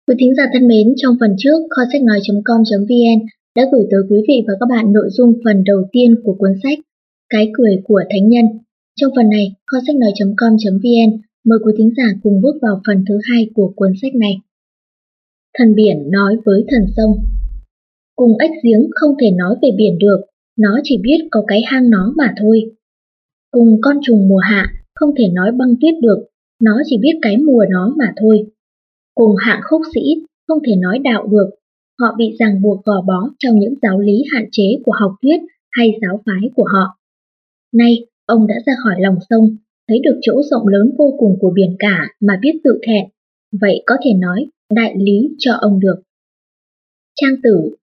Quý thính giả thân mến, trong phần trước, kho sách nói.com.vn đã gửi tới quý vị và các bạn nội dung phần đầu tiên của cuốn sách Cái cười của thánh nhân. Trong phần này, kho sách nói.com.vn mời quý thính giả cùng bước vào phần thứ hai của cuốn sách này. Thần biển nói với thần sông. Cùng ếch giếng không thể nói về biển được, nó chỉ biết có cái hang nó mà thôi. Cùng con trùng mùa hạ không thể nói băng tuyết được, nó chỉ biết cái mùa nó mà thôi. Cùng hạng khúc sĩ không thể nói đạo được, họ bị ràng buộc gò bó trong những giáo lý hạn chế của học thuyết hay giáo phái của họ. Nay, ông đã ra khỏi lòng sông, thấy được chỗ rộng lớn vô cùng của biển cả mà biết tự thẹn, vậy có thể nói đại lý cho ông được. Trang tử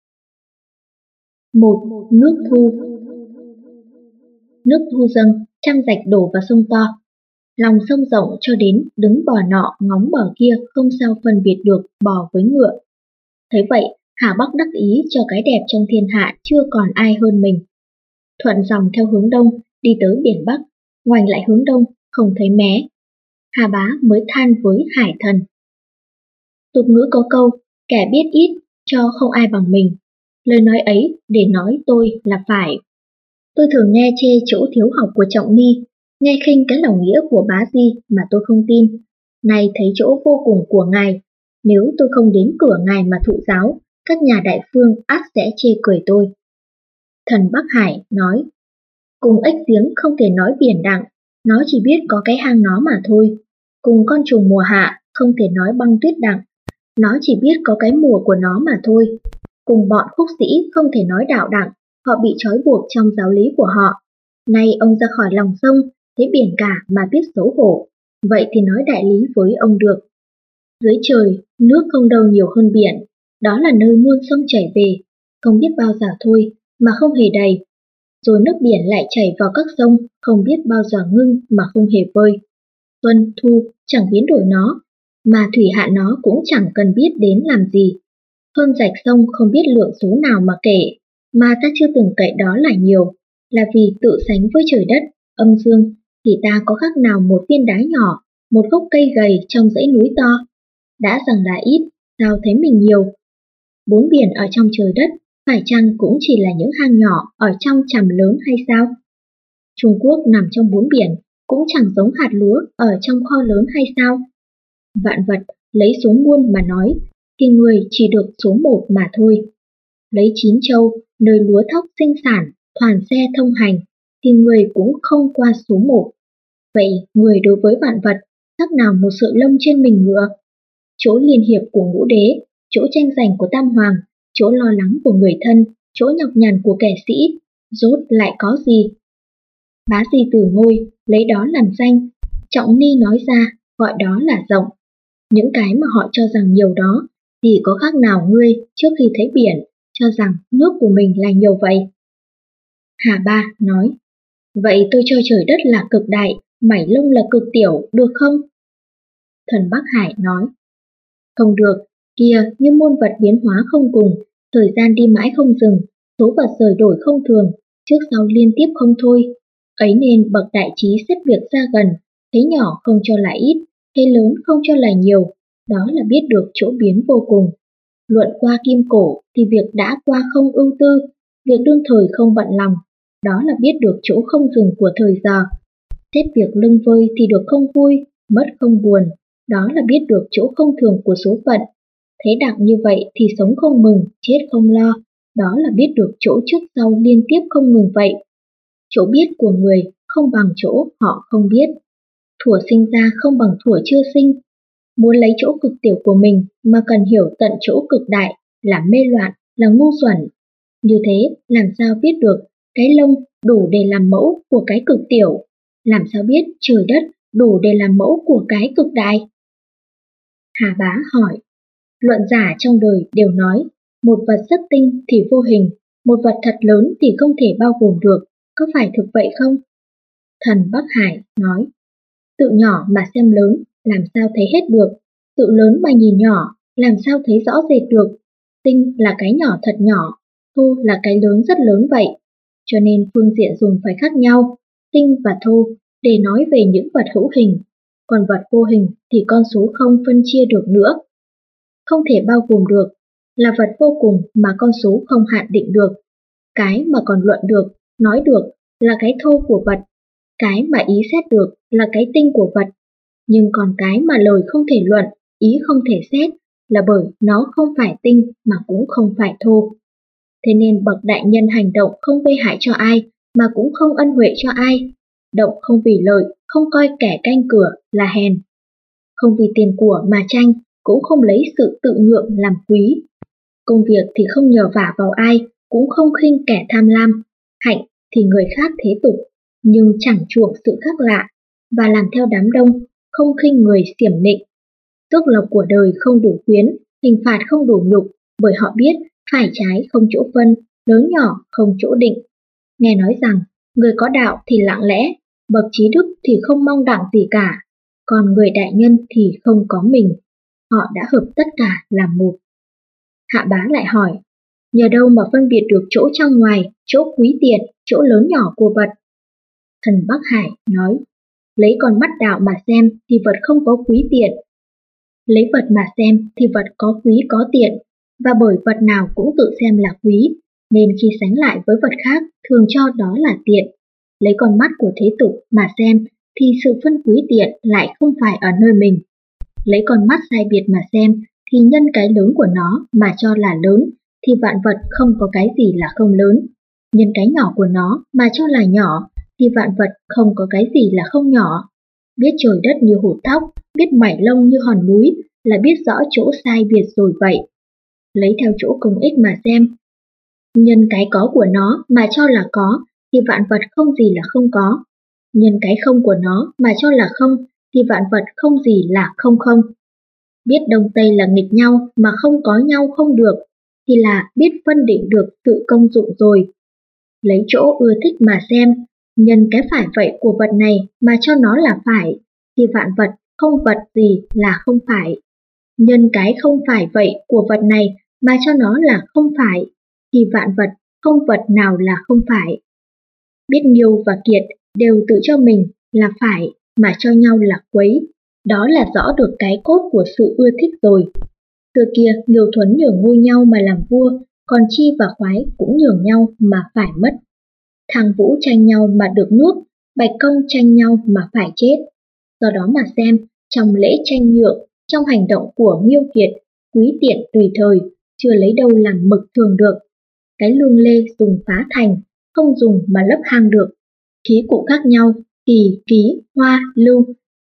1. Nước thu. Nước thu dâng, trăm rạch đổ vào sông to. Lòng sông rộng cho đến đứng bờ nọ ngóng bờ kia không sao phân biệt được bò với ngựa. Thấy vậy, Hà Bắc đắc ý cho cái đẹp trong thiên hạ chưa còn ai hơn mình. Thuận dòng theo hướng đông, đi tới biển Bắc, ngoảnh lại hướng đông, không thấy mé. Hà Bá mới than với Hải Thần. Tục ngữ có câu, kẻ biết ít, cho không ai bằng mình. Lời nói ấy để nói tôi là phải. Tôi thường nghe chê chỗ thiếu học của Trọng Ni, nghe khinh cái lòng nghĩa của Bá Di mà tôi không tin. Nay thấy chỗ vô cùng của ngài, nếu tôi không đến cửa ngài mà thụ giáo, các nhà đại phương ắt sẽ chê cười tôi. Thần Bắc Hải nói, cùng ếch giếng không thể nói biển đặng, nó chỉ biết có cái hang nó mà thôi. Cùng con trùng mùa hạ không thể nói băng tuyết đặng, nó chỉ biết có cái mùa của nó mà thôi. Cùng bọn khúc sĩ không thể nói đạo đặng, họ bị trói buộc trong giáo lý của họ. Nay ông ra khỏi lòng sông, thấy biển cả mà biết xấu hổ, vậy thì nói đại lý với ông được. Dưới trời, nước không đâu nhiều hơn biển, đó là nơi muôn sông chảy về, không biết bao giờ thôi, mà không hề đầy. Rồi nước biển lại chảy vào các sông, không biết bao giờ ngưng mà không hề vơi. Xuân, thu chẳng biến đổi nó, mà thủy hạ nó cũng chẳng cần biết đến làm gì. Hơn rạch sông không biết lượng số nào mà kể, mà ta chưa từng kể đó là nhiều, là vì tự sánh với trời đất, âm dương, thì ta có khác nào một viên đá nhỏ, một gốc cây gầy trong dãy núi to. Đã rằng là ít, sao thấy mình nhiều? Bốn biển ở trong trời đất, phải chăng cũng chỉ là những hang nhỏ ở trong chằm lớn hay sao? Trung Quốc nằm trong bốn biển, cũng chẳng giống hạt lúa ở trong kho lớn hay sao? Vạn vật, lấy số muôn mà nói, thì người chỉ được số một mà thôi. Lấy chín châu, nơi lúa thóc sinh sản, toàn xe thông hành, thì người cũng không qua số một. Vậy người đối với vạn vật, khác nào một sợi lông trên mình ngựa? Chỗ liên hiệp của ngũ đế, chỗ tranh giành của tam hoàng, chỗ lo lắng của người thân, chỗ nhọc nhằn của kẻ sĩ, rốt lại có gì? Bá Di Tử Ngôi, lấy đó làm danh, Trọng Ni nói ra, gọi đó là rộng. Những cái mà họ cho rằng nhiều đó, thì có khác nào ngươi trước khi thấy biển, cho rằng nước của mình là nhiều vậy? Hà Ba nói, vậy tôi cho trời đất là cực đại, mảy lông là cực tiểu, được không? Thần Bắc Hải nói, không được, kia như muôn vật biến hóa không cùng, thời gian đi mãi không dừng, số vật rời đổi không thường, trước sau liên tiếp không thôi. Ấy nên bậc đại trí xếp việc ra gần, thấy nhỏ không cho là ít, thấy lớn không cho là nhiều, đó là biết được chỗ biến vô cùng. Luận qua kim cổ thì việc đã qua không ưu tư, việc đương thời không bận lòng, đó là biết được chỗ không dừng của thời giờ. Xếp việc lưng vơi thì được không vui, mất không buồn, đó là biết được chỗ không thường của số phận. Thế đặng như vậy thì sống không mừng, chết không lo, đó là biết được chỗ trước sau liên tiếp không ngừng vậy. Chỗ biết của người không bằng chỗ họ không biết. Thuở sinh ra không bằng thuở chưa sinh. Muốn lấy chỗ cực tiểu của mình mà cần hiểu tận chỗ cực đại là mê loạn, là ngu xuẩn. Như thế làm sao biết được cái lông đủ để làm mẫu của cái cực tiểu? Làm sao biết trời đất đủ để làm mẫu của cái cực đại? Hà Bá hỏi, luận giả trong đời đều nói, một vật rất tinh thì vô hình, một vật thật lớn thì không thể bao gồm được, có phải thực vậy không? Thần Bắc Hải nói, tự nhỏ mà xem lớn, làm sao thấy hết được, tự lớn mà nhìn nhỏ, làm sao thấy rõ rệt được, tinh là cái nhỏ thật nhỏ, thô là cái lớn rất lớn vậy, cho nên phương diện dùng phải khác nhau, tinh và thô, để nói về những vật hữu hình, còn vật vô hình thì con số không phân chia được nữa. không thể bao gồm được, là vật vô cùng mà con số không hạn định được. Cái mà còn luận được, nói được là cái thô của vật, cái mà ý xét được là cái tinh của vật. Nhưng còn cái mà lời không thể luận, ý không thể xét là bởi nó không phải tinh mà cũng không phải thô. Thế nên bậc đại nhân hành động không gây hại cho ai mà cũng không ân huệ cho ai. Động không vì lợi, không coi kẻ canh cửa là hèn. Không vì tiền của mà tranh, cũng không lấy sự tự nhượng làm quý. Công việc thì không nhờ vả vào ai, cũng không khinh kẻ tham lam. Hạnh thì người khác thế tục, nhưng chẳng chuộng sự khác lạ, và làm theo đám đông, không khinh người xiểm nịnh. Tước lộc của đời không đủ quyến, hình phạt không đủ nhục, bởi họ biết phải trái không chỗ phân, lớn nhỏ không chỗ định. Nghe nói rằng, người có đạo thì lặng lẽ, bậc trí đức thì không mong đặng gì cả, còn người đại nhân thì không có mình. Họ đã hợp tất cả làm một. Hạ bá lại hỏi, nhờ đâu mà phân biệt được chỗ trong ngoài, chỗ quý tiện, chỗ lớn nhỏ của vật? Thần Bắc Hải nói, lấy con mắt đạo mà xem thì vật không có quý tiện. Lấy vật mà xem thì vật có quý có tiện, và bởi vật nào cũng tự xem là quý, nên khi sánh lại với vật khác thường cho đó là tiện. Lấy con mắt của thế tục mà xem thì sự phân quý tiện lại không phải ở nơi mình. Lấy con mắt sai biệt mà xem thì nhân cái lớn của nó mà cho là lớn thì vạn vật không có cái gì là không lớn. Nhân cái nhỏ của nó mà cho là nhỏ thì vạn vật không có cái gì là không nhỏ. Biết trời đất như hột thóc, biết mảy lông như hòn núi là biết rõ chỗ sai biệt rồi vậy. Lấy theo chỗ công ích mà xem. Nhân cái có của nó mà cho là có thì vạn vật không gì là không có. Nhân cái không của nó mà cho là không thì vạn vật không gì là không không. Biết đông tây là nghịch nhau mà không có nhau không được thì là biết phân định được sự công dụng rồi. Lấy chỗ ưa thích mà xem, nhân cái phải vậy của vật này mà cho nó là phải thì vạn vật không vật gì là không phải. Nhân cái không phải vậy của vật này mà cho nó là không phải thì vạn vật không vật nào là không phải. Biết Nghiêu và Kiệt đều tự cho mình là phải mà cho nhau là quấy, đó là rõ được cái cốt của sự ưa thích rồi. Xưa kia Nghiêu Thuấn nhường ngôi nhau mà làm vua, còn Chi và Khoái cũng nhường nhau mà phải mất. Thang Vũ tranh nhau mà được nước, Bạch Công tranh nhau mà phải chết. Do đó mà xem, trong lễ tranh nhượng, trong hành động của Nghiêu Kiệt, quý tiện tùy thời, chưa lấy đâu làm mực thường được. Cái lương lê dùng phá thành, không dùng mà lấp hang được. Khí cụ khác nhau, kỳ, ký, hoa, lưu.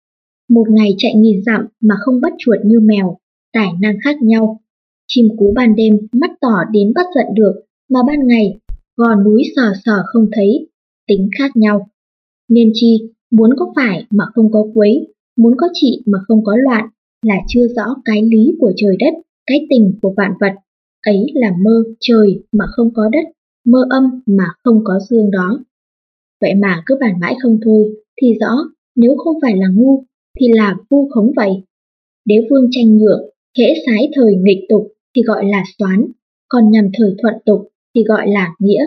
Một ngày chạy 1000 dặm mà không bắt chuột như mèo, tài năng khác nhau. Chim cú ban đêm mắt tỏ đến bắt giận được, mà ban ngày gò núi sờ sờ không thấy, tính khác nhau. Nên chi, muốn có phải mà không có quấy, muốn có trị mà không có loạn, là chưa rõ cái lý của trời đất, cái tình của vạn vật. Ấy là mơ trời mà không có đất, mơ âm mà không có dương đó. Vậy mà cứ bàn mãi không thôi, thì rõ, nếu không phải là ngu, thì là vu khống vậy. Đế vương tranh nhượng, hễ sái thời nghịch tục thì gọi là soán, còn nhằm thời thuận tục thì gọi là nghĩa.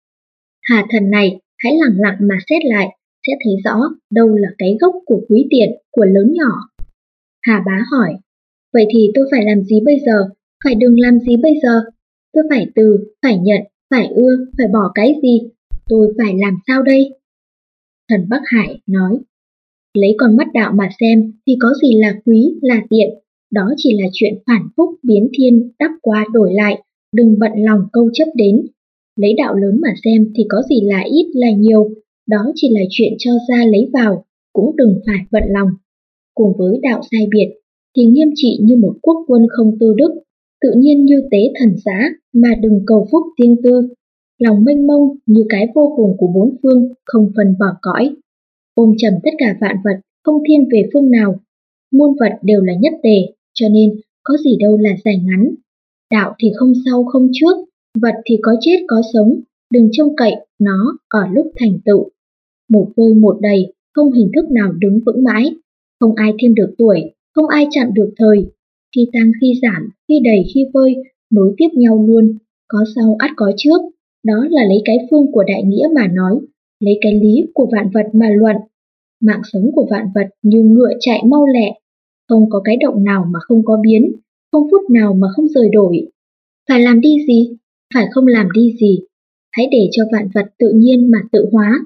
Hà thần này, hãy lẳng lặng mà xét lại, sẽ thấy rõ đâu là cái gốc của quý tiện, của lớn nhỏ. Hà bá hỏi, vậy thì tôi phải làm gì bây giờ, phải đừng làm gì bây giờ? Tôi phải từ, phải nhận, phải ưa, phải bỏ cái gì? Tôi phải làm sao đây? Thần Bắc Hải nói, lấy con mắt đạo mà xem thì có gì là quý, là tiện. Đó chỉ là chuyện phản phúc biến thiên, đắp qua đổi lại, đừng bận lòng câu chấp đến. Lấy đạo lớn mà xem thì có gì là ít, là nhiều. Đó chỉ là chuyện cho ra lấy vào, cũng đừng phải bận lòng. Cùng với đạo sai biệt, thì nghiêm trị như một quốc quân không tư đức, tự nhiên như tế thần giá mà đừng cầu phúc riêng tư. Lòng mênh mông như cái vô cùng của bốn phương, không phân bỏ cõi. Ôm trầm tất cả vạn vật, không thiên về phương nào. Muôn vật đều là nhất tề, cho nên có gì đâu là dài ngắn. Đạo thì không sau không trước, vật thì có chết có sống, đừng trông cậy nó ở lúc thành tựu. Một vơi một đầy, không hình thức nào đứng vững mãi. Không ai thêm được tuổi, không ai chặn được thời. Khi tăng khi giảm, khi đầy khi vơi, nối tiếp nhau luôn, có sau ắt có trước. Đó là lấy cái phương của đại nghĩa mà nói, lấy cái lý của vạn vật mà luận. Mạng sống của vạn vật như ngựa chạy mau lẹ, không có cái động nào mà không có biến, không phút nào mà không rời đổi. Phải làm đi gì? Phải không làm đi gì? Hãy để cho vạn vật tự nhiên mà tự hóa.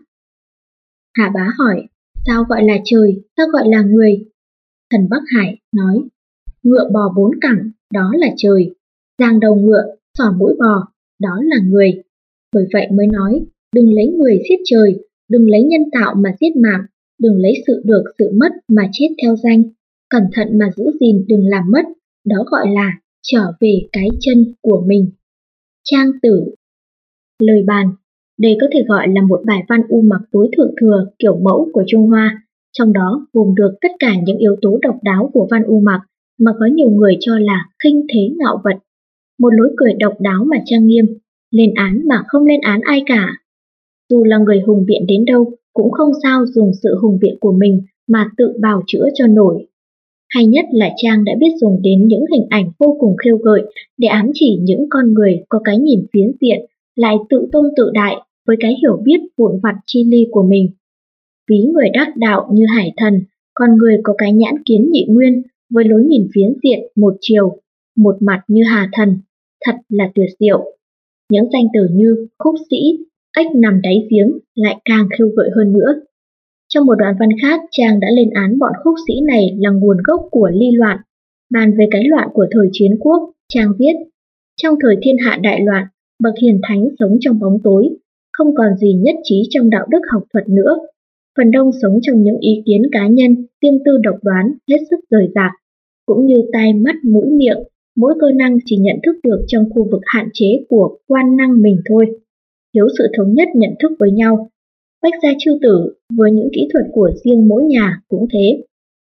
Hà Bá hỏi, sao gọi là trời, sao gọi là người? Thần Bắc Hải nói, ngựa bò bốn cẳng, đó là trời. Giang đầu ngựa, xỏ mũi bò, đó là người. Bởi vậy mới nói, đừng lấy người giết trời, đừng lấy nhân tạo mà giết mạng, đừng lấy sự được sự mất mà chết theo danh. Cẩn thận mà giữ gìn đừng làm mất, đó gọi là trở về cái chân của mình. Trang tử. Lời bàn. Đây có thể gọi là một bài văn u mặc tối thượng thừa kiểu mẫu của Trung Hoa, trong đó gồm được tất cả những yếu tố độc đáo của văn u mặc mà có nhiều người cho là khinh thế ngạo vật. Một lối cười độc đáo mà trang nghiêm, lên án mà không lên án ai cả. Dù là người hùng biện đến đâu, cũng không sao dùng sự hùng biện của mình mà tự bào chữa cho nổi. Hay nhất là Trang đã biết dùng đến những hình ảnh vô cùng khêu gợi để ám chỉ những con người có cái nhìn phiến diện, lại tự tôn tự đại với cái hiểu biết vụn vặt chi ly của mình. Ví người đắc đạo như Hải Thần, con người có cái nhãn kiến nhị nguyên với lối nhìn phiến diện một chiều, một mặt như Hà Thần, thật là tuyệt diệu. Những danh từ như khúc sĩ, ếch nằm đáy giếng lại càng khêu gợi hơn nữa. Trong một đoạn văn khác, Trang đã lên án bọn khúc sĩ này là nguồn gốc của ly loạn. Bàn về cái loạn của thời chiến quốc, Trang viết, trong thời thiên hạ đại loạn, bậc hiền thánh sống trong bóng tối, không còn gì nhất trí trong đạo đức học thuật nữa. Phần đông sống trong những ý kiến cá nhân, riêng tư độc đoán, hết sức rời rạc, cũng như tai mắt mũi miệng, mỗi cơ năng chỉ nhận thức được trong khu vực hạn chế của quan năng mình thôi. Thiếu sự thống nhất nhận thức với nhau. Bách gia chư tử với những kỹ thuật của riêng mỗi nhà cũng thế.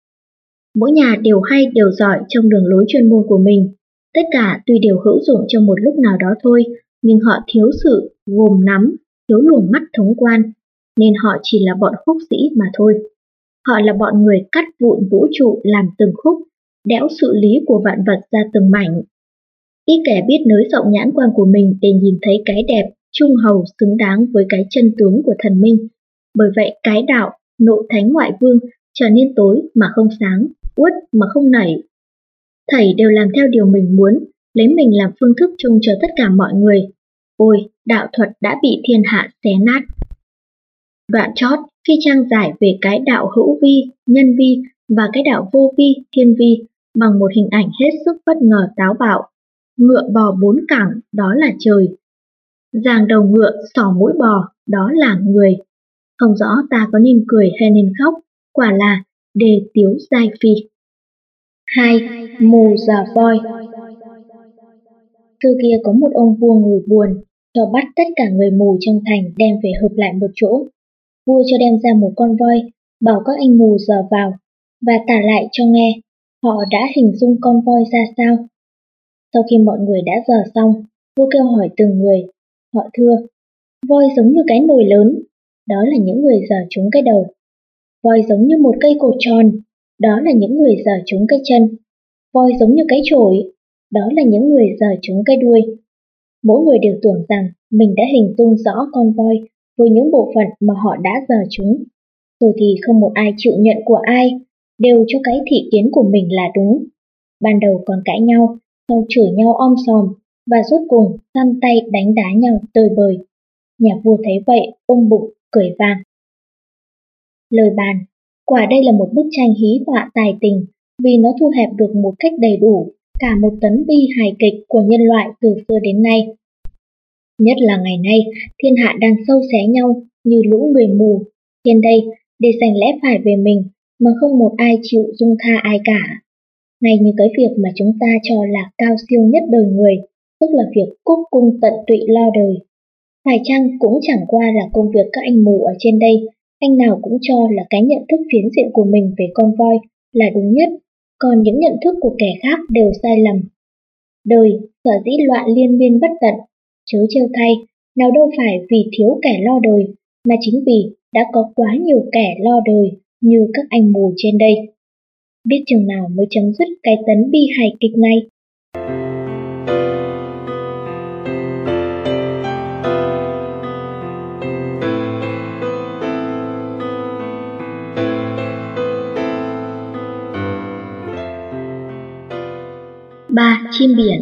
Mỗi nhà đều hay đều giỏi trong đường lối chuyên môn của mình. Tất cả tuy đều hữu dụng trong một lúc nào đó thôi, nhưng họ thiếu sự gồm nắm, thiếu luồng mắt thống quan, nên họ chỉ là bọn khúc sĩ mà thôi. Họ là bọn người cắt vụn vũ trụ làm từng khúc, đẽo sự lý của vạn vật ra từng mảnh. Ít kẻ biết nới rộng nhãn quan của mình để nhìn thấy cái đẹp trung hầu xứng đáng với cái chân tướng của thần minh. Bởi vậy cái đạo, nội thánh ngoại vương trở nên tối mà không sáng, uất mà không nảy. Thảy đều làm theo điều mình muốn, lấy mình làm phương thức chung cho tất cả mọi người. Ôi, đạo thuật đã bị thiên hạ xé nát. Đoạn chót, khi Trang giải về cái đạo hữu vi, nhân vi và cái đạo vô vi, thiên vi bằng một hình ảnh hết sức bất ngờ táo bạo. Ngựa bò bốn cẳng, đó là trời. Giang đầu ngựa, xỏ mũi bò, đó là người. Không rõ ta có nên cười hay nên khóc, quả là đề tiếu giai phi. 2. Mù già voi. Xưa kia có một ông vua ngồi buồn, cho bắt tất cả người mù trong thành đem về hợp lại một chỗ. Vua cho đem ra một con voi, bảo các anh mù dò vào, và tả lại cho nghe, họ đã hình dung con voi ra sao. Sau khi mọi người đã dò xong, vua kêu hỏi từng người, họ thưa, voi giống như cái nồi lớn, đó là những người dò trúng cái đầu. Voi giống như một cây cột tròn, đó là những người dò trúng cái chân. Voi giống như cái chổi, đó là những người dò trúng cái đuôi. Mỗi người đều tưởng rằng mình đã hình dung rõ con voi với những bộ phận mà họ đã dò trúng. Rồi thì không một ai chịu nhận của ai, đều cho cái thị kiến của mình là đúng. Ban đầu còn cãi nhau, sau chửi nhau om sòm, và rốt cùng săn tay đánh đá nhau tơi bời. Nhà vua thấy vậy, ôm bụng, cười vang. Lời bàn. Quả đây là một bức tranh hí họa tài tình, vì nó thu hẹp được một cách đầy đủ cả một tấn bi hài kịch của nhân loại từ xưa đến nay. Nhất là ngày nay, thiên hạ đang sâu xé nhau như lũ người mù. Trên đây, để giành lẽ phải về mình, mà không một ai chịu dung tha ai cả. Ngay như cái việc mà chúng ta cho là cao siêu nhất đời người, tức là việc cúc cung tận tụy lo đời. Phải chăng cũng chẳng qua là công việc các anh mù ở trên đây, anh nào cũng cho là cái nhận thức phiến diện của mình về con voi là đúng nhất, còn những nhận thức của kẻ khác đều sai lầm. Đời sở dĩ loạn liên miên bất tận, chớ trêu thay, nào đâu phải vì thiếu kẻ lo đời, mà chính vì đã có quá nhiều kẻ lo đời như các anh mù trên đây. Biết chừng nào mới chấm dứt cái tấn bi hài kịch này. 3. Chim biển.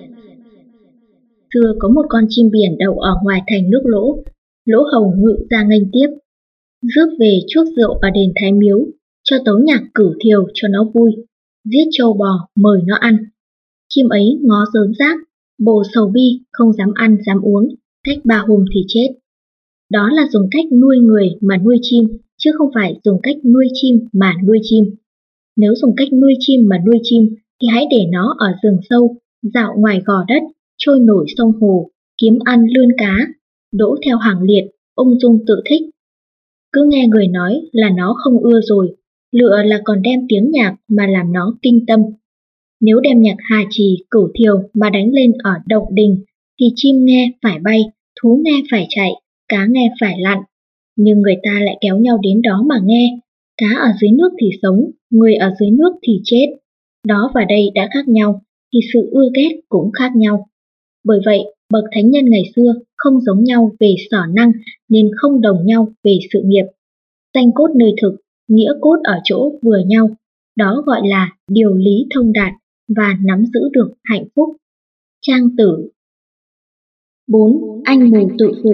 Xưa có một con chim biển đậu ở ngoài thành nước Lỗ. Lỗ Hầu ngự ra nghênh tiếp, rước về chuốc rượu ở đền Thái Miếu, cho tấu nhạc cửu thiều cho nó vui, giết trâu bò mời nó ăn. Chim ấy ngó rớn rác, bồ sầu bi, không dám ăn dám uống, cách 3 hôm thì chết. Đó là dùng cách nuôi người mà nuôi chim, chứ không phải dùng cách nuôi chim mà nuôi chim. Nếu dùng cách nuôi chim mà nuôi chim, thì hãy để nó ở rừng sâu, dạo ngoài gò đất, trôi nổi sông hồ, kiếm ăn lươn cá, đỗ theo hàng liệt, ung dung tự thích. Cứ nghe người nói là nó không ưa rồi, lựa là còn đem tiếng nhạc mà làm nó kinh tâm. Nếu đem nhạc hà trì, cửu thiều mà đánh lên ở động đình, thì chim nghe phải bay, thú nghe phải chạy, cá nghe phải lặn. Nhưng người ta lại kéo nhau đến đó mà nghe. Cá ở dưới nước thì sống, người ở dưới nước thì chết. Đó và đây đã khác nhau, thì sự ưa ghét cũng khác nhau. Bởi vậy, bậc thánh nhân ngày xưa không giống nhau về sở năng nên không đồng nhau về sự nghiệp. Danh cốt nơi thực, nghĩa cốt ở chỗ vừa nhau. Đó gọi là điều lý thông đạt và nắm giữ được hạnh phúc. Trang tử. 4. Anh mù tự phụ.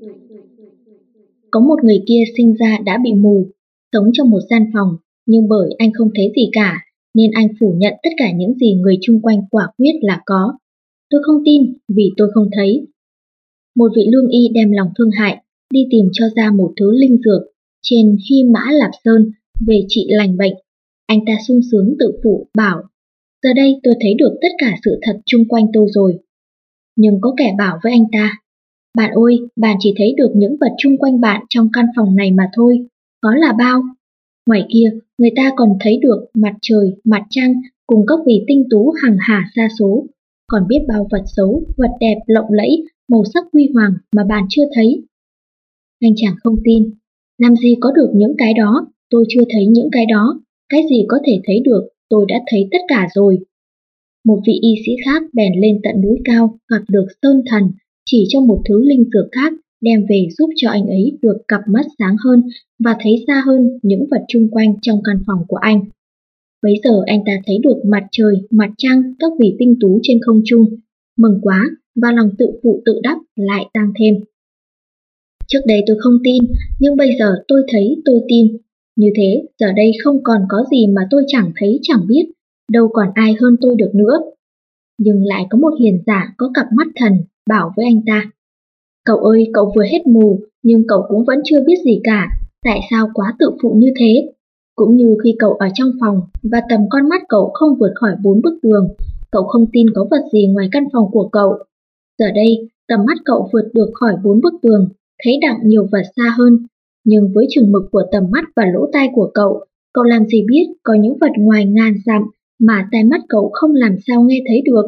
Có một người kia sinh ra đã bị mù, sống trong một gian phòng, nhưng bởi anh không thấy gì cả, nên anh phủ nhận tất cả những gì người chung quanh quả quyết là có. Tôi không tin vì tôi không thấy. Một vị lương y đem lòng thương hại, đi tìm cho ra một thứ linh dược trên Hy Mã Lạp Sơn về trị lành bệnh. Anh ta sung sướng tự phụ bảo, giờ đây tôi thấy được tất cả sự thật chung quanh tôi rồi. Nhưng có kẻ bảo với anh ta, bạn ơi, bạn chỉ thấy được những vật chung quanh bạn trong căn phòng này mà thôi, có là bao. Ngoài kia, người ta còn thấy được mặt trời, mặt trăng cùng các vì tinh tú hằng hà sa số, còn biết bao vật xấu, vật đẹp lộng lẫy, màu sắc huy hoàng mà bạn chưa thấy. Anh chàng không tin, làm gì có được những cái đó, tôi chưa thấy những cái đó, cái gì có thể thấy được, tôi đã thấy tất cả rồi. Một vị y sĩ khác bèn lên tận núi cao, gặp được Sơn Thần, chỉ cho một thứ linh dược khác, đem về giúp cho anh ấy được cặp mắt sáng hơn và thấy xa hơn những vật chung quanh trong căn phòng của anh. Bấy giờ anh ta thấy được mặt trời, mặt trăng, các vì tinh tú trên không trung. Mừng quá, và lòng tự phụ tự đắc lại tăng thêm. Trước đây tôi không tin, nhưng bây giờ tôi thấy tôi tin. Như thế, giờ đây không còn có gì mà tôi chẳng thấy chẳng biết, đâu còn ai hơn tôi được nữa. Nhưng lại có một hiền giả có cặp mắt thần, bảo với anh ta. Cậu ơi, cậu vừa hết mù, nhưng cậu cũng vẫn chưa biết gì cả, tại sao quá tự phụ như thế? Cũng như khi cậu ở trong phòng và tầm con mắt cậu không vượt khỏi 4 bức tường, cậu không tin có vật gì ngoài căn phòng của cậu. Giờ đây, tầm mắt cậu vượt được khỏi 4 bức tường, thấy đặng nhiều vật xa hơn. Nhưng với chừng mực của tầm mắt và lỗ tai của cậu làm gì biết có những vật ngoài ngàn dặm mà tai mắt cậu không làm sao nghe thấy được.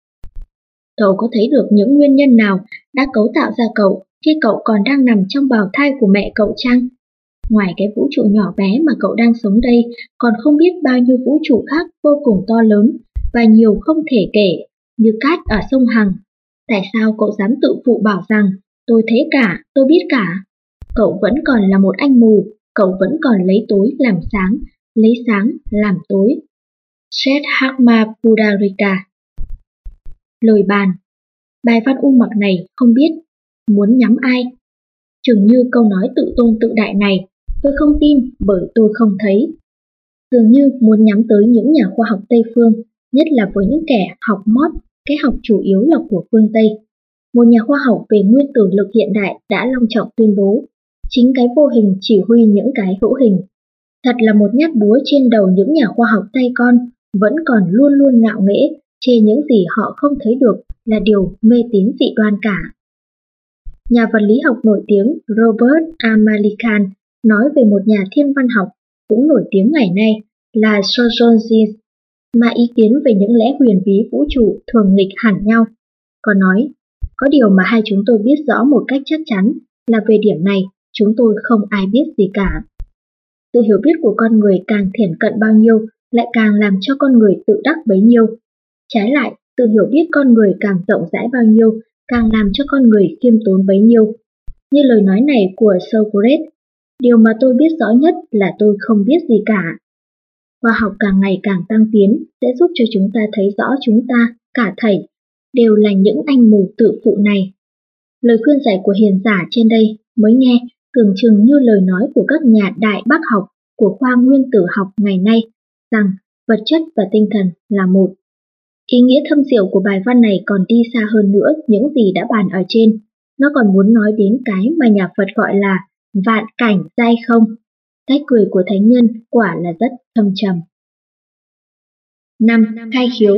Cậu có thấy được những nguyên nhân nào đã cấu tạo ra cậu khi cậu còn đang nằm trong bào thai của mẹ cậu chăng? Ngoài cái vũ trụ nhỏ bé mà cậu đang sống đây, còn không biết bao nhiêu vũ trụ khác vô cùng to lớn và nhiều không thể kể, như cát ở sông Hằng. Tại sao cậu dám tự phụ bảo rằng, tôi thấy cả, tôi biết cả? Cậu vẫn còn là một anh mù, cậu vẫn còn lấy tối làm sáng, lấy sáng làm tối. Siddhartha Pudarika. Lời bàn. Bài văn u mặc này không biết muốn nhắm ai. Chừng như câu nói tự tôn tự đại này, tôi không tin bởi tôi không thấy. Dường như muốn nhắm tới những nhà khoa học Tây phương, nhất là với những kẻ học mót, cái học chủ yếu là của phương Tây. Một nhà khoa học về nguyên tử lực hiện đại đã long trọng tuyên bố, chính cái vô hình chỉ huy những cái hữu hình. Thật là một nhát búa trên đầu những nhà khoa học tay con, vẫn còn luôn luôn ngạo nghễ, chê những gì họ không thấy được là điều mê tín dị đoan cả. Nhà vật lý học nổi tiếng Robert A. Millikan nói về một nhà thiên văn học cũng nổi tiếng ngày nay là Sojourner, mà ý kiến về những lẽ huyền bí vũ trụ thường nghịch hẳn nhau. Còn nói, có điều mà hai chúng tôi biết rõ một cách chắc chắn là về điểm này chúng tôi không ai biết gì cả. Sự hiểu biết của con người càng thiển cận bao nhiêu lại càng làm cho con người tự đắc bấy nhiêu. Trái lại, sự hiểu biết con người càng rộng rãi bao nhiêu càng làm cho con người khiêm tốn bấy nhiêu. Như lời nói này của Socrates, điều mà tôi biết rõ nhất là tôi không biết gì cả. khoa học càng ngày càng tăng tiến sẽ giúp cho chúng ta thấy rõ chúng ta, cả thảy, đều là những anh mù tự phụ này. Lời khuyên dạy của hiền giả trên đây mới nghe tưởng chừng như lời nói của các nhà đại bác học của khoa nguyên tử học ngày nay, rằng vật chất và tinh thần là một. Ý nghĩa thâm diệu của bài văn này còn đi xa hơn nữa những gì đã bàn ở trên. Nó còn muốn nói đến cái mà nhà Phật gọi là vạn cảnh giai không. Cách cười của thánh nhân quả là rất thâm trầm. 5. Khai khiếu.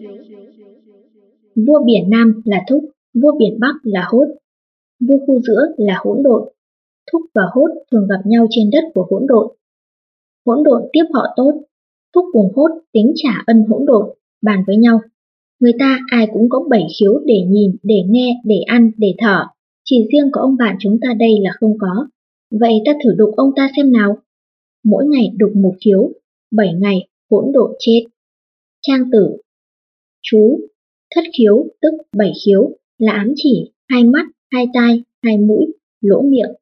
Vua biển Nam là Thúc, vua biển Bắc là Hốt, vua khu giữa là Hỗn Độn. Thúc và Hốt thường gặp nhau trên đất của Hỗn Độn. Hỗn Độn tiếp họ tốt, Thúc cùng Hốt tính trả ân Hỗn Độn, bàn với nhau. Người ta ai cũng có 7 khiếu để nhìn, để nghe, để ăn, để thở. Chỉ riêng có ông bạn chúng ta đây là không có. Vậy ta thử đục ông ta xem nào. Mỗi ngày đục một khiếu, 7 ngày Hỗn Độn chết. Trang tử. Chú. Thất khiếu tức 7 khiếu là ám chỉ 2 mắt, 2 tai, 2 mũi, lỗ miệng.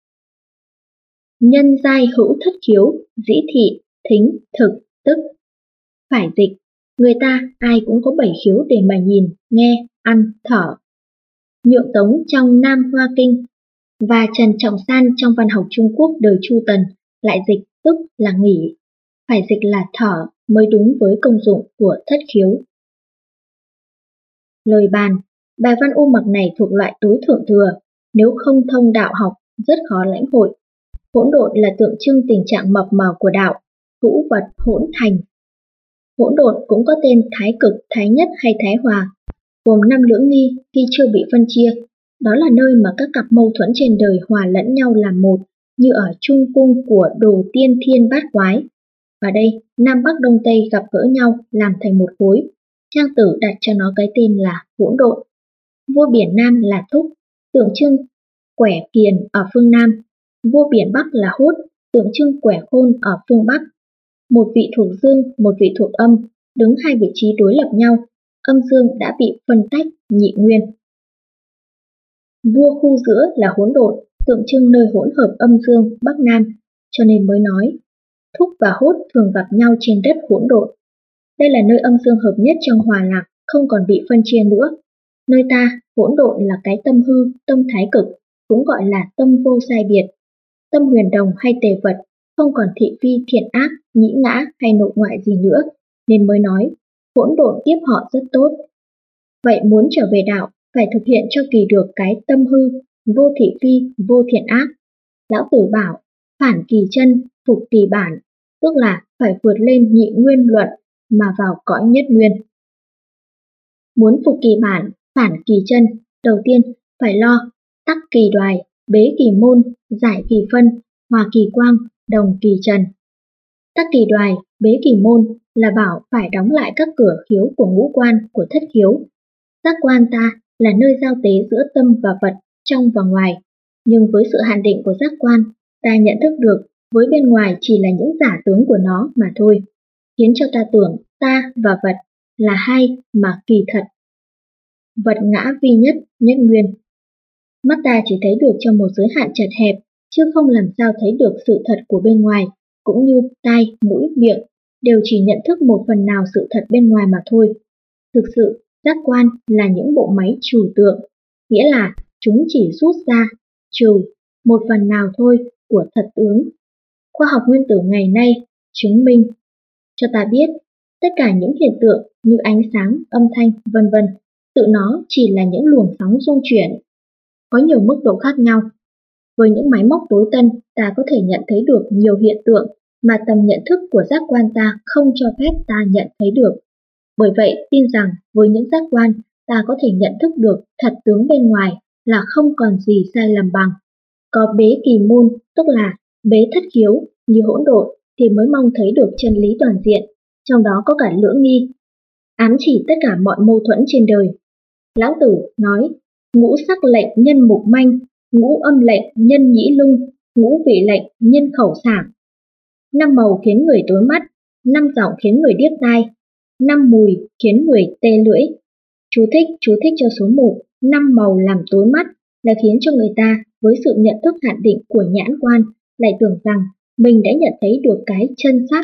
Nhân giai hữu thất khiếu, dĩ thị, thính, thực, tức. Phải dịch, người ta ai cũng có 7 khiếu để mà nhìn, nghe, ăn, thở. Nhượng Tống trong Nam Hoa Kinh và Trần Trọng San trong văn học Trung Quốc đời Chu Tần lại dịch tức là nghỉ. Phải dịch là thở mới đúng với công dụng của thất khiếu. Lời bàn. Bài văn u mặc này thuộc loại tối thượng thừa, nếu không thông đạo học rất khó lãnh hội. Hỗn độn là tượng trưng tình trạng mập mờ của đạo, hữu vật hỗn thành. Hỗn độn cũng có tên thái cực, thái nhất hay thái hòa, gồm 5 lưỡng nghi khi chưa bị phân chia. Đó là nơi mà các cặp mâu thuẫn trên đời hòa lẫn nhau làm một, như ở trung cung của Đồ Tiên Thiên Bát Quái. Ở đây, Nam Bắc Đông Tây gặp gỡ nhau làm thành một khối. Trang tử đặt cho nó cái tên là hỗn độn. Vua biển Nam là Thúc, tượng trưng quẻ kiền ở phương Nam. Vua biển Bắc là Hốt, tượng trưng quẻ khôn ở phương Bắc. Một vị thuộc dương, một vị thuộc âm, đứng hai vị trí đối lập nhau. Âm dương đã bị phân tách, nhị nguyên. Vua khu giữa là Hỗn Độn, tượng trưng nơi hỗn hợp âm dương Bắc Nam, cho nên mới nói Thúc và Hốt thường gặp nhau trên đất hỗn độn. Đây là nơi âm dương hợp nhất trong hòa lạc, không còn bị phân chia nữa. Nơi ta, hỗn độn là cái tâm hư, tâm thái cực, cũng gọi là tâm vô sai biệt. Tâm huyền đồng hay tề vật, không còn thị phi thiện ác, nhĩ ngã hay nội ngoại gì nữa, nên mới nói hỗn độn tiếp họ rất tốt. Vậy muốn trở về đạo, phải thực hiện cho kỳ được cái tâm hư, vô thị phi, vô thiện ác. Lão Tử bảo, phản kỳ chân, phục kỳ bản, tức là phải vượt lên nhị nguyên luận mà vào cõi nhất nguyên. Muốn phục kỳ bản, phản kỳ chân, đầu tiên phải lo tắc kỳ đoài, bế kỳ môn, giải kỳ phân, hòa kỳ quang, đồng kỳ trần. Tắc kỳ đoài, bế kỳ môn là bảo phải đóng lại các cửa khiếu của ngũ quan, của thất khiếu. Giác quan ta là nơi giao tế giữa tâm và vật, trong và ngoài, nhưng với sự hạn định của giác quan, ta nhận thức được với bên ngoài chỉ là những giả tướng của nó mà thôi, khiến cho ta tưởng ta và vật là hai mà kỳ thật. Vật ngã vi nhất, nhất nguyên. Mắt ta chỉ thấy được trong một giới hạn chật hẹp, chứ không làm sao thấy được sự thật của bên ngoài, cũng như tai, mũi, miệng, đều chỉ nhận thức một phần nào sự thật bên ngoài mà thôi. Thực sự, giác quan là những bộ máy trừu tượng, nghĩa là chúng chỉ rút ra, trừ một phần nào thôi của thật tướng. Khoa học nguyên tử ngày nay chứng minh cho ta biết tất cả những hiện tượng như ánh sáng, âm thanh, vân vân, tự nó chỉ là những luồng sóng rung chuyển, có nhiều mức độ khác nhau. Với những máy móc tối tân, ta có thể nhận thấy được nhiều hiện tượng mà tầm nhận thức của giác quan ta không cho phép ta nhận thấy được. Bởi vậy, tin rằng với những giác quan, ta có thể nhận thức được thật tướng bên ngoài là không còn gì sai lầm bằng. Có bế kỳ môn, tức là bế thất khiếu như hỗn độn thì mới mong thấy được chân lý toàn diện, trong đó có cả lưỡng nghi, ám chỉ tất cả mọi mâu thuẫn trên đời. Lão Tử nói, ngũ sắc lệnh nhân mục manh, ngũ âm lệnh nhân nhĩ lung, ngũ vị lệnh nhân khẩu sảng. 5 màu khiến người tối mắt, 5 giọng khiến người điếc tai, 5 mùi khiến người tê lưỡi. Chú thích cho số 1, 5 màu làm tối mắt là khiến cho người ta với sự nhận thức hạn định của nhãn quan lại tưởng rằng mình đã nhận thấy được cái chân xác,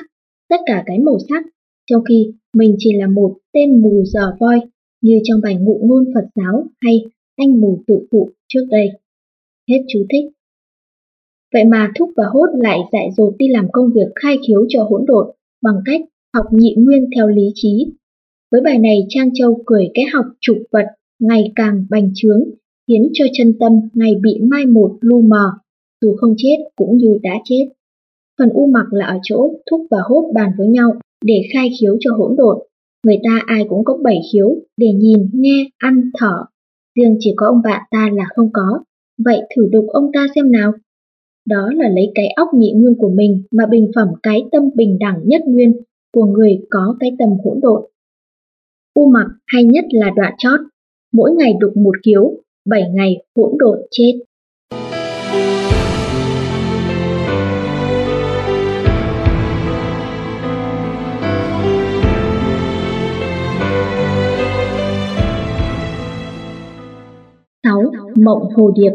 tất cả cái màu sắc, trong khi mình chỉ là một tên mù dò voi như trong bài ngụ ngôn Phật giáo hay anh mù tự phụ trước đây. Hết chú thích. Vậy mà Thúc và Hốt lại dại dột đi làm công việc khai khiếu cho hỗn độn bằng cách học nhị nguyên theo lý trí. Với bài này Trang Châu cười cái học trục vật ngày càng bành trướng, khiến cho chân tâm ngày bị mai một lu mờ, dù không chết cũng như đã chết. Phần u mặc là ở chỗ Thúc và Hốt bàn với nhau để khai khiếu cho hỗn độn. Người ta ai cũng có 7 khiếu để nhìn, nghe, ăn, thở. Riêng chỉ có ông bạn ta là không có. Vậy thử đục ông ta xem nào. Đó là lấy cái óc nhị nguyên của mình mà bình phẩm cái tâm bình đẳng nhất nguyên của người có cái tâm hỗn độn. U mặc hay nhất là đoạn chót, mỗi ngày đục một khiếu, 7 ngày hỗn độn chết. Mộng hồ điệp.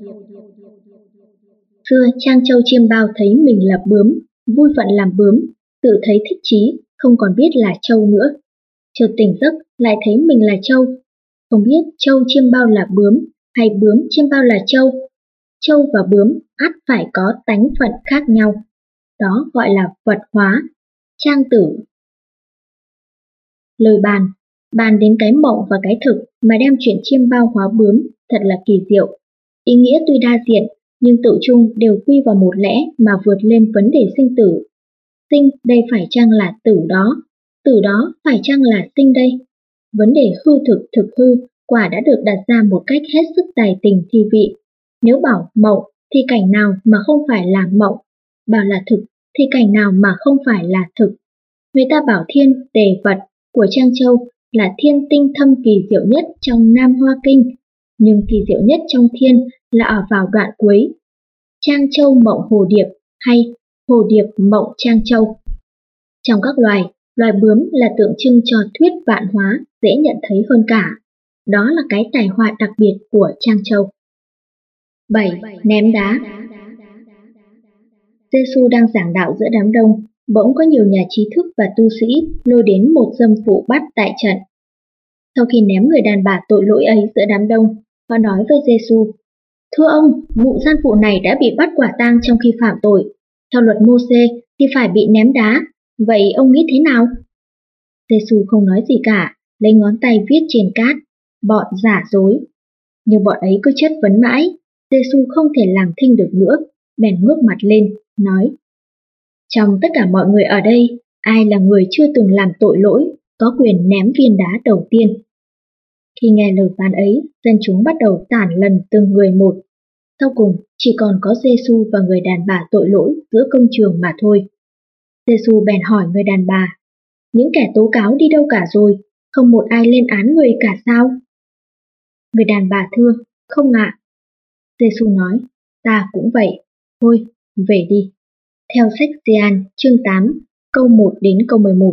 Xưa Trang Châu chiêm bao thấy mình là bướm, vui phận làm bướm, tự thấy thích chí, không còn biết là trâu nữa. Chợt tỉnh giấc lại thấy mình là trâu, không biết trâu chiêm bao là bướm hay bướm chiêm bao là trâu. Trâu và bướm ắt phải có tánh phận khác nhau, đó gọi là vật hóa. Trang Tử. Lời bàn đến cái mộng và cái thực mà đem chuyện chiêm bao hóa bướm thật là kỳ diệu. Ý nghĩa tuy đa diện, nhưng tự chung đều quy vào một lẽ mà vượt lên vấn đề sinh tử. Sinh đây phải chăng là tử đó phải chăng là sinh đây? Vấn đề hư thực thực hư quả đã được đặt ra một cách hết sức tài tình thi vị. Nếu bảo mộng thì cảnh nào mà không phải là mộng, bảo là thực thì cảnh nào mà không phải là thực. Người ta bảo thiên tề vật của Trang Châu là thiên tinh thâm kỳ diệu nhất trong Nam Hoa Kinh, nhưng kỳ diệu nhất trong thiên là ở vào đoạn cuối. Trang Châu mộng hồ điệp hay hồ điệp mộng Trang Châu. Trong các loài bướm là tượng trưng cho thuyết vạn hóa dễ nhận thấy hơn cả. Đó là cái tài họa đặc biệt của Trang Châu. 7. Ném đá. Giê-xu đang giảng đạo giữa đám đông, bỗng có nhiều nhà trí thức và tu sĩ lôi đến một dâm phụ bắt tại trận. Sau khi ném người đàn bà tội lỗi ấy giữa đám đông, họ nói với Giê-xu: Thưa ông, mụ gian phụ này đã bị bắt quả tang trong khi phạm tội. Theo luật Mô-xê thì phải bị ném đá, vậy ông nghĩ thế nào? Giê-xu không nói gì cả, lấy ngón tay viết trên cát: bọn giả dối. Nhưng bọn ấy cứ chất vấn mãi, Giê-xu không thể làm thinh được nữa, bèn ngước mặt lên, nói: Trong tất cả mọi người ở đây, ai là người chưa từng làm tội lỗi, có quyền ném viên đá đầu tiên. Khi nghe lời phán ấy, dân chúng bắt đầu tản lần từng người một. Sau cùng, chỉ còn có Giê-xu và người đàn bà tội lỗi giữa công trường mà thôi. Giê-xu bèn hỏi người đàn bà: Những kẻ tố cáo đi đâu cả rồi, không một ai lên án người cả sao? Người đàn bà thưa: Không ạ. Giê-xu nói: Ta cũng vậy, thôi, về đi. Theo sách Gian, chương 8, câu 1 đến câu 11.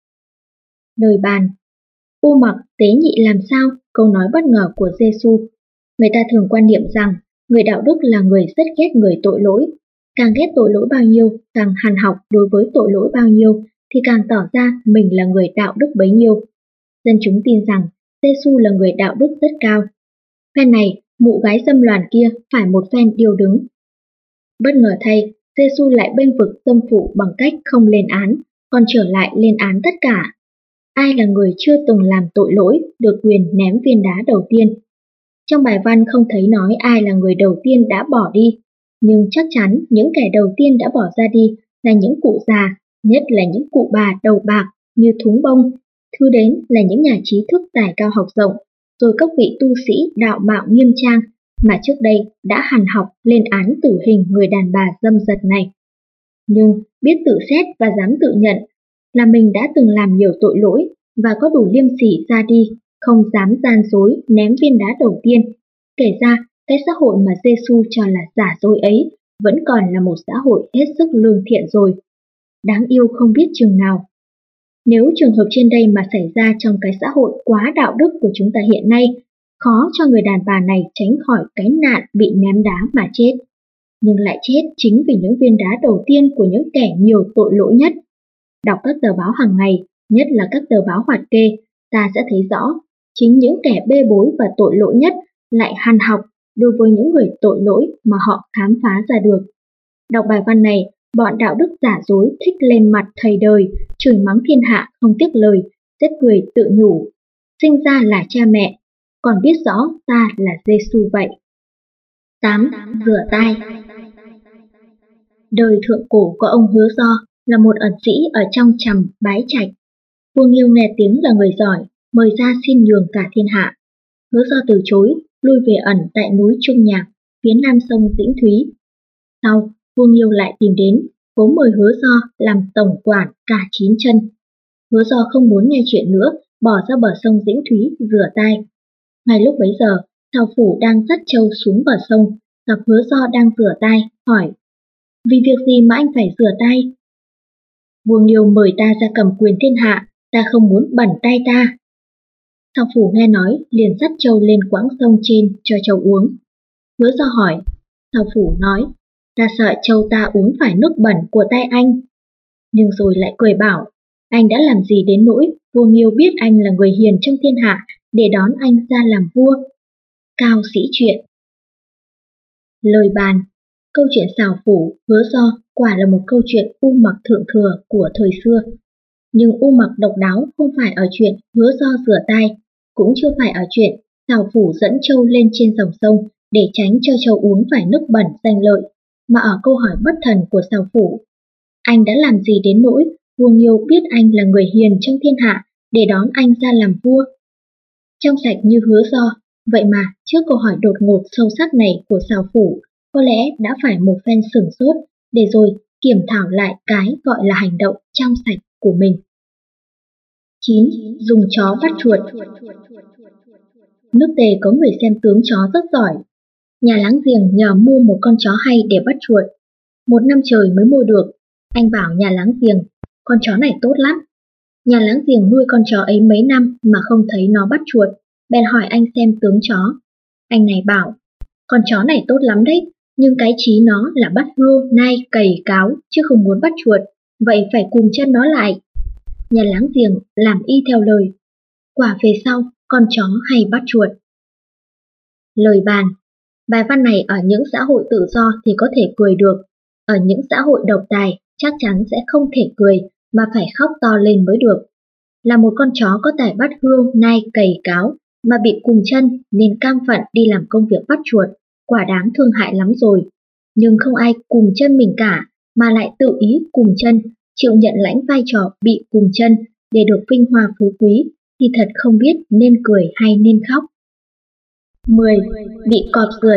Lời bàn. U mặc tế nhị làm sao? Câu nói bất ngờ của Giê-xu. Người ta thường quan niệm rằng người đạo đức là người rất ghét người tội lỗi. Càng ghét tội lỗi bao nhiêu, càng hằn học đối với tội lỗi bao nhiêu, thì càng tỏ ra mình là người đạo đức bấy nhiêu. Dân chúng tin rằng Giê-xu là người đạo đức rất cao. Phen này, mụ gái dâm loàn kia phải một phen điêu đứng. Bất ngờ thay, Giê-xu lại bênh vực dâm phụ bằng cách không lên án, còn trở lại lên án tất cả. Ai là người chưa từng làm tội lỗi được quyền ném viên đá đầu tiên. Trong bài văn không thấy nói ai là người đầu tiên đã bỏ đi, nhưng chắc chắn những kẻ đầu tiên đã bỏ ra đi là những cụ già, nhất là những cụ bà đầu bạc như Thúng Bông, thứ đến là những nhà trí thức tài cao học rộng, rồi các vị tu sĩ đạo mạo nghiêm trang mà trước đây đã hằn học lên án tử hình người đàn bà dâm dật này. Nhưng biết tự xét và dám tự nhận là mình đã từng làm nhiều tội lỗi và có đủ liêm sỉ ra đi, không dám gian dối ném viên đá đầu tiên. Kể ra, cái xã hội mà Giê-xu cho là giả dối ấy vẫn còn là một xã hội hết sức lương thiện rồi. Đáng yêu không biết chừng nào. Nếu trường hợp trên đây mà xảy ra trong cái xã hội quá đạo đức của chúng ta hiện nay, khó cho người đàn bà này tránh khỏi cái nạn bị ném đá mà chết. Nhưng lại chết chính vì những viên đá đầu tiên của những kẻ nhiều tội lỗi nhất. Đọc các tờ báo hàng ngày, nhất là các tờ báo hoạt kê, ta sẽ thấy rõ, chính những kẻ bê bối và tội lỗi nhất lại hằn học đối với những người tội lỗi mà họ khám phá ra được. Đọc bài văn này, bọn đạo đức giả dối thích lên mặt thầy đời, chửi mắng thiên hạ không tiếc lời, rết cười tự nhủ. Sinh ra là cha mẹ, còn biết rõ ta là Giêsu vậy. 8. Rửa tay. Đời thượng cổ có ông Hứa Do là một ẩn sĩ ở trong Trầm Bái Trạch. Vua Nghiêu nghe tiếng là người giỏi, mời ra xin nhường cả thiên hạ. Hứa Do từ chối, lui về ẩn tại núi Trung Nhạc, phía nam sông Dĩnh Thúy. Sau, vua Nghiêu lại tìm đến, cố mời Hứa Do làm tổng quản cả 9 chân. Hứa Do không muốn nghe chuyện nữa, bỏ ra bờ sông Dĩnh Thúy rửa tay. Ngay lúc bấy giờ, Thảo Phủ đang dắt trâu xuống bờ sông, gặp Hứa Do đang rửa tay, hỏi: vì việc gì mà anh phải rửa tay? Vua Nghiêu mời ta ra cầm quyền thiên hạ, ta không muốn bẩn tay ta. Thảo Phủ nghe nói, liền dắt trâu lên quãng sông trên cho trâu uống. Hứa Do hỏi, Thảo Phủ nói, ta sợ trâu ta uống phải nước bẩn của tay anh. Nhưng rồi lại cười bảo, anh đã làm gì đến nỗi vua Nghiêu biết anh là người hiền trong thiên hạ để đón anh ra làm vua. Cao sĩ chuyện. Lời bàn. Câu chuyện Xào Phủ, Hứa Do quả là một câu chuyện u mặc thượng thừa của thời xưa. Nhưng u mặc độc đáo không phải ở chuyện Hứa Do rửa tay, cũng chưa phải ở chuyện Xào Phủ dẫn trâu lên trên dòng sông để tránh cho trâu uống phải nước bẩn danh lợi, mà ở câu hỏi bất thần của Xào Phủ. Anh đã làm gì đến nỗi vua Nghiêu biết anh là người hiền trong thiên hạ để đón anh ra làm vua? Trong sạch như Hứa Do, vậy mà trước câu hỏi đột ngột sâu sắc này của Xào Phủ, có lẽ đã phải một phen sửng sốt để rồi kiểm thảo lại cái gọi là hành động trong sạch của mình. 9. Dùng chó bắt chuột. Nước Tề có người xem tướng chó rất giỏi. Nhà láng giềng nhờ mua một con chó hay để bắt chuột. Một năm trời mới mua được. Anh bảo nhà láng giềng, con chó này tốt lắm. Nhà láng giềng nuôi con chó ấy mấy năm mà không thấy nó bắt chuột, bèn hỏi anh xem tướng chó. Anh này bảo, con chó này tốt lắm đấy, nhưng cái chí nó là bắt hươu, nai, cày, cáo, chứ không muốn bắt chuột, vậy phải cùng chân nó lại. Nhà láng giềng làm y theo lời. Quả về sau, con chó hay bắt chuột. Lời bàn. Bài văn này ở những xã hội tự do thì có thể cười được, ở những xã hội độc tài chắc chắn sẽ không thể cười mà phải khóc to lên mới được. Là một con chó có tài bắt hươu, nai, cày, cáo mà bị cùng chân nên cam phận đi làm công việc bắt chuột, quả đáng thương hại lắm rồi. Nhưng không ai cùng chân mình cả, mà lại tự ý cùng chân, chịu nhận lãnh vai trò bị cùng chân để được vinh hoa phú quý, thì thật không biết nên cười hay nên khóc. 10. Bị cọp rượt.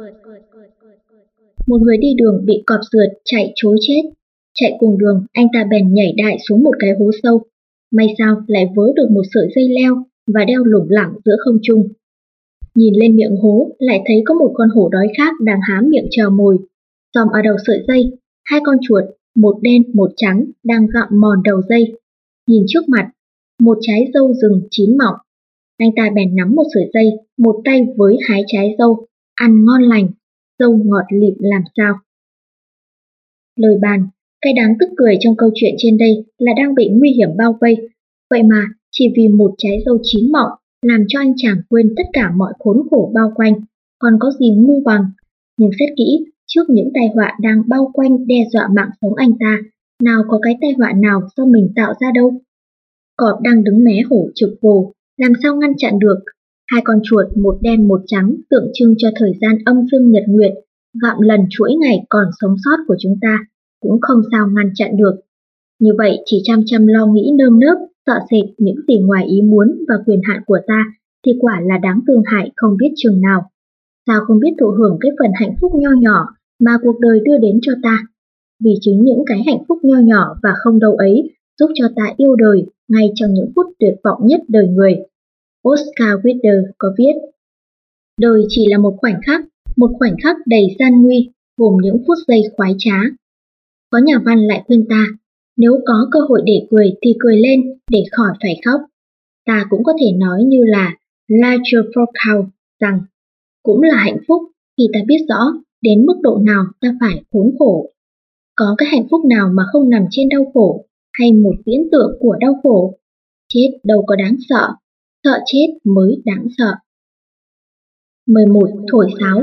Một người đi đường bị cọp rượt chạy trối chết. Chạy cùng đường, anh ta bèn nhảy đại xuống một cái hố sâu. May sao lại vớ được một sợi dây leo và đeo lủng lẳng giữa không trung. Nhìn lên miệng hố lại thấy có một con hổ đói khác đang há miệng chờ mồi. Dòm ở đầu sợi dây, hai con chuột, một đen một trắng đang gặm mòn đầu dây. Nhìn trước mặt, một trái dâu rừng chín mọng. Anh ta bèn nắm một sợi dây, một tay với hái trái dâu, ăn ngon lành, dâu ngọt lịm làm sao. Lời bàn. Cái đáng tức cười trong câu chuyện trên đây là đang bị nguy hiểm bao vây, vậy mà chỉ vì một trái dâu chín mọng làm cho anh chàng quên tất cả mọi khốn khổ bao quanh, còn có gì ngu bằng. Nhưng xét kỹ, trước những tai họa đang bao quanh đe dọa mạng sống anh ta, nào có cái tai họa nào do mình tạo ra đâu. Cọp đang đứng mé hổ trực vồ, làm sao ngăn chặn được. Hai con chuột một đen một trắng tượng trưng cho thời gian âm dương nhật nguyệt, gặm lần chuỗi ngày còn sống sót của chúng ta, cũng không sao ngăn chặn được. Như vậy chỉ chăm chăm lo nghĩ nơm nớp, sợ sệt những gì ngoài ý muốn và quyền hạn của ta, thì quả là đáng thương hại không biết chừng nào. Sao không biết thụ hưởng cái phần hạnh phúc nho nhỏ mà cuộc đời đưa đến cho ta? Vì chính những cái hạnh phúc nho nhỏ và không đâu ấy giúp cho ta yêu đời ngay trong những phút tuyệt vọng nhất đời người. Oscar Wilde có viết, đời chỉ là một khoảnh khắc đầy gian nguy, gồm những phút giây khoái trá. Có nhà văn lại khuyên ta, nếu có cơ hội để cười thì cười lên để khỏi phải khóc. Ta cũng có thể nói như là Elijah Foucault rằng, cũng là hạnh phúc khi ta biết rõ đến mức độ nào ta phải khốn khổ. Có cái hạnh phúc nào mà không nằm trên đau khổ, hay một viễn tượng của đau khổ? Chết đâu có đáng sợ, sợ chết mới đáng sợ. 11. Thổi sáo.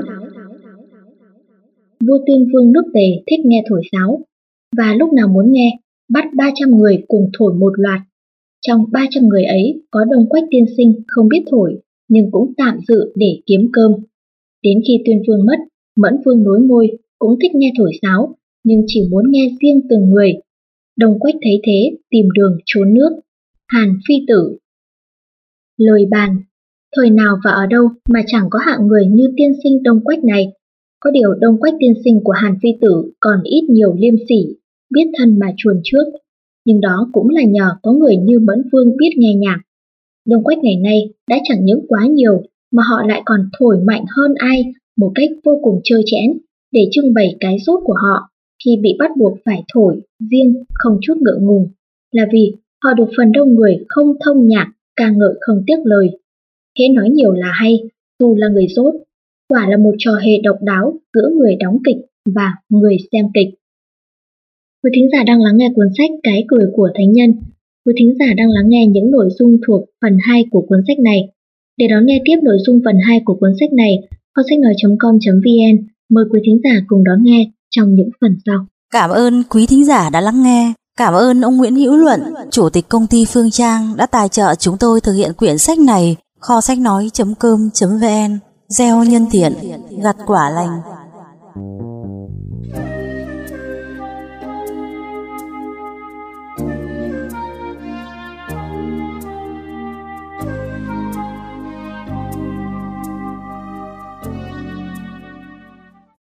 Vua Tuyên Vương nước Tề thích nghe thổi sáo, và lúc nào muốn nghe, bắt 300 người cùng thổi một loạt. Trong 300 người ấy có Đông Quách tiên sinh không biết thổi, nhưng cũng tạm dự để kiếm cơm. Đến khi Tuyên Vương mất, Mẫn Vương nối ngôi cũng thích nghe thổi sáo, nhưng chỉ muốn nghe riêng từng người. Đông Quách thấy thế tìm đường trốn nước. Hàn Phi Tử. Lời bàn. Thời nào và ở đâu mà chẳng có hạng người như tiên sinh Đông Quách này. Có điều Đông Quách tiên sinh của Hàn Phi Tử còn ít nhiều liêm sỉ, biết thân mà chuồn trước. Nhưng đó cũng là nhờ có người như Mẫn Vương biết nghe nhạc. Đông Quách ngày nay đã chẳng những quá nhiều mà họ lại còn thổi mạnh hơn ai một cách vô cùng trơ trẽn để trưng bày cái rốt của họ khi bị bắt buộc phải thổi riêng không chút ngượng ngùng, là vì họ được phần đông người không thông nhạc ca ngợi không tiếc lời. Hễ nói nhiều là hay, dù là người dốt, quả là một trò hề độc đáo giữa người đóng kịch và người xem kịch. Quý thính giả đang lắng nghe cuốn sách Cái cười của thánh nhân. Quý thính giả đang lắng nghe những nội dung thuộc phần 2 của cuốn sách này. Để đón nghe tiếp nội dung phần 2 của cuốn sách này, kho sách nói.com.vn mời quý thính giả cùng đón nghe trong những phần sau. Cảm ơn quý thính giả đã lắng nghe. Cảm ơn ông Nguyễn Hữu Luận, Chủ tịch công ty Phương Trang đã tài trợ chúng tôi thực hiện quyển sách này. Kho sách nói.com.vn gieo nhân thiện, gặt quả lành.